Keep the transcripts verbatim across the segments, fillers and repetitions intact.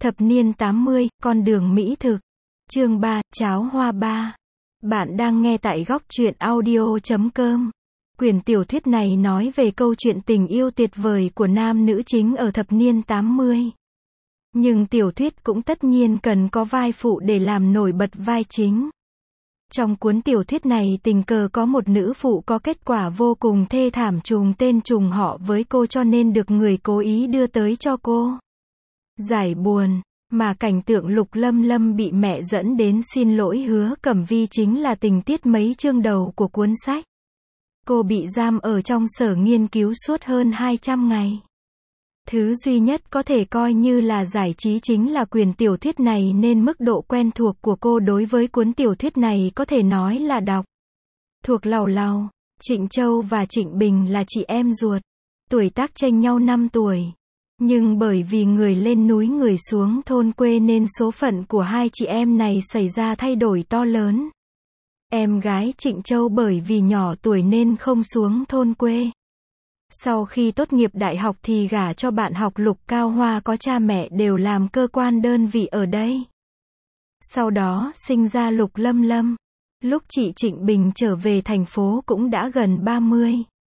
Thập niên tám mươi, con đường mỹ thực. Chương ba, cháo hoa ba. Bạn đang nghe tại góc truyện audio chấm com. Quyển tiểu thuyết này nói về câu chuyện tình yêu tuyệt vời của nam nữ chính ở thập niên tám mươi. Nhưng tiểu thuyết cũng tất nhiên cần có vai phụ để làm nổi bật vai chính. Trong cuốn tiểu thuyết này tình cờ có một nữ phụ có kết quả vô cùng thê thảm, trùng tên trùng họ với cô cho nên được người cố ý đưa tới cho cô giải buồn, mà cảnh tượng Lục Lâm Lâm bị mẹ dẫn đến xin lỗi Hứa Cẩm Vi chính là tình tiết mấy chương đầu của cuốn sách. Cô bị giam ở trong sở nghiên cứu suốt hơn hai trăm ngày. Thứ duy nhất có thể coi như là giải trí chính là quyển tiểu thuyết này nên mức độ quen thuộc của cô đối với cuốn tiểu thuyết này có thể nói là đọc thuộc làu làu. Trịnh Châu và Trịnh Bình là chị em ruột, tuổi tác chênh nhau năm tuổi. Nhưng bởi vì người lên núi người xuống thôn quê nên số phận của hai chị em này xảy ra thay đổi to lớn. Em gái Trịnh Châu bởi vì nhỏ tuổi nên không xuống thôn quê. Sau khi tốt nghiệp đại học thì gả cho bạn học Lục Cao Hoa có cha mẹ đều làm cơ quan đơn vị ở đây. Sau đó sinh ra Lục Lâm Lâm. Lúc chị Trịnh Bình trở về thành phố cũng đã gần ba mươi.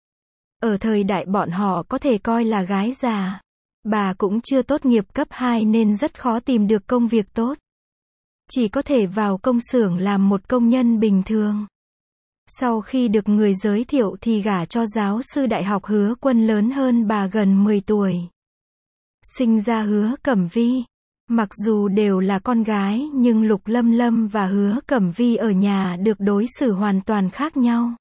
Ở thời đại bọn họ có thể coi là gái già. Bà cũng chưa tốt nghiệp cấp hai nên rất khó tìm được công việc tốt. Chỉ có thể vào công xưởng làm một công nhân bình thường. Sau khi được người giới thiệu thì gả cho giáo sư đại học Hứa Quân lớn hơn bà gần mười tuổi. Sinh ra Hứa Cẩm Vi. Mặc dù đều là con gái nhưng Lục Lâm Lâm và Hứa Cẩm Vi ở nhà được đối xử hoàn toàn khác nhau.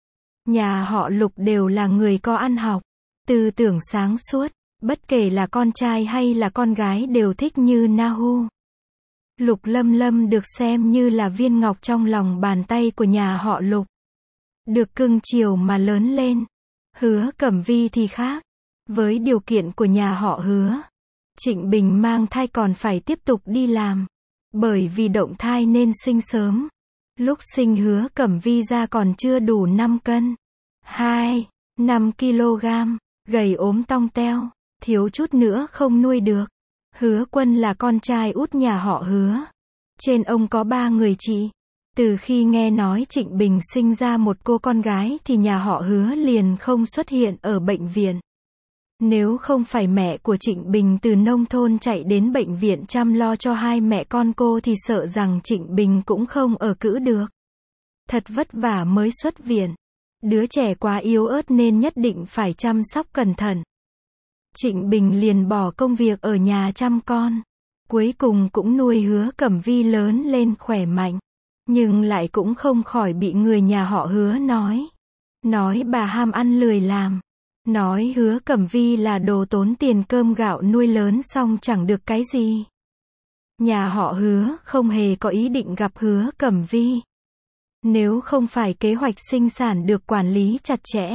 Nhà họ Lục đều là người có ăn học, tư tưởng sáng suốt. Bất kể là con trai hay là con gái đều thích như Nahu. Lục Lâm Lâm được xem như là viên ngọc trong lòng bàn tay của nhà họ Lục. Được cưng chiều mà lớn lên. Hứa Cẩm Vi thì khác. Với điều kiện của nhà họ Hứa, Trịnh Bình mang thai còn phải tiếp tục đi làm. Bởi vì động thai nên sinh sớm. Lúc sinh Hứa Cẩm Vi ra còn chưa đủ năm cân. hai, năm ki lô gam, gầy ốm tong teo. Thiếu chút nữa không nuôi được. Hứa Quân là con trai út nhà họ Hứa. Trên ông có ba người chị. Từ khi nghe nói Trịnh Bình sinh ra một cô con gái thì nhà họ Hứa liền không xuất hiện ở bệnh viện. Nếu không phải mẹ của Trịnh Bình từ nông thôn chạy đến bệnh viện chăm lo cho hai mẹ con cô thì sợ rằng Trịnh Bình cũng không ở cữ được. Thật vất vả mới xuất viện. Đứa trẻ quá yếu ớt nên nhất định phải chăm sóc cẩn thận. Trịnh Bình liền bỏ công việc ở nhà chăm con. Cuối cùng cũng nuôi Hứa Cẩm Vi lớn lên khỏe mạnh. Nhưng lại cũng không khỏi bị người nhà họ Hứa nói. Nói bà ham ăn lười làm. Nói Hứa Cẩm Vi là đồ tốn tiền cơm gạo nuôi lớn xong chẳng được cái gì. Nhà họ Hứa không hề có ý định gặp Hứa Cẩm Vi. Nếu không phải kế hoạch sinh sản được quản lý chặt chẽ.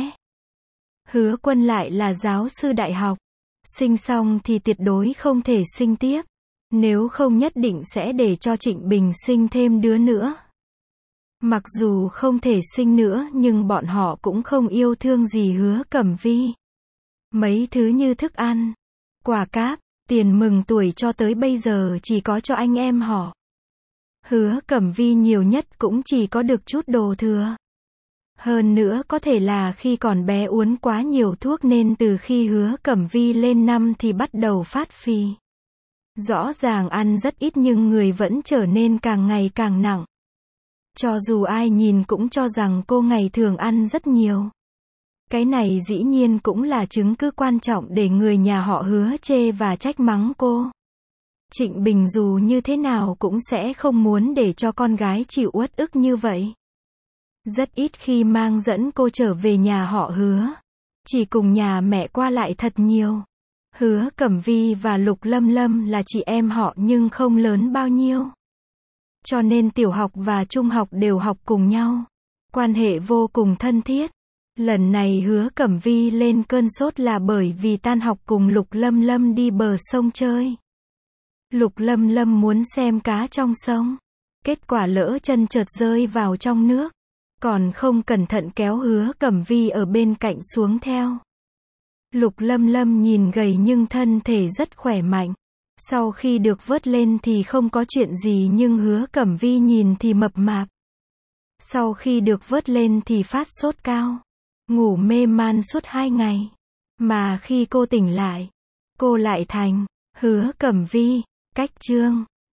Hứa Quân lại là giáo sư đại học. Sinh xong thì tuyệt đối không thể sinh tiếp. Nếu không nhất định sẽ để cho Trịnh Bình sinh thêm đứa nữa. Mặc dù không thể sinh nữa nhưng bọn họ cũng không yêu thương gì Hứa Cẩm Vi. Mấy thứ như thức ăn, quà cáp, tiền mừng tuổi cho tới bây giờ chỉ có cho anh em họ. Hứa Cẩm Vi nhiều nhất cũng chỉ có được chút đồ thừa. Hơn nữa có thể là khi còn bé uống quá nhiều thuốc nên từ khi Hứa Cẩm Vi lên năm thì bắt đầu phát phì. Rõ ràng ăn rất ít nhưng người vẫn trở nên càng ngày càng nặng. Cho dù ai nhìn cũng cho rằng cô ngày thường ăn rất nhiều. Cái này dĩ nhiên cũng là chứng cứ quan trọng để người nhà họ Hứa chê và trách mắng cô. Trịnh Bình dù như thế nào cũng sẽ không muốn để cho con gái chịu uất ức như vậy. Rất ít khi mang dẫn cô trở về nhà họ Hứa. Chỉ cùng nhà mẹ qua lại thật nhiều. Hứa Cẩm Vi và Lục Lâm Lâm là chị em họ nhưng không lớn bao nhiêu. Cho nên tiểu học và trung học đều học cùng nhau. Quan hệ vô cùng thân thiết. Lần này Hứa Cẩm Vi lên cơn sốt là bởi vì tan học cùng Lục Lâm Lâm đi bờ sông chơi. Lục Lâm Lâm muốn xem cá trong sông. Kết quả lỡ chân trượt rơi vào trong nước. Còn không cẩn thận kéo Hứa Cẩm Vi ở bên cạnh xuống theo. Lục Lâm Lâm nhìn gầy nhưng thân thể rất khỏe mạnh. Sau khi được vớt lên thì không có chuyện gì nhưng Hứa Cẩm Vi nhìn thì mập mạp. Sau khi được vớt lên thì phát sốt cao. Ngủ mê man suốt hai ngày. Mà khi cô tỉnh lại, cô lại thành Hứa Cẩm Vi. Cách chương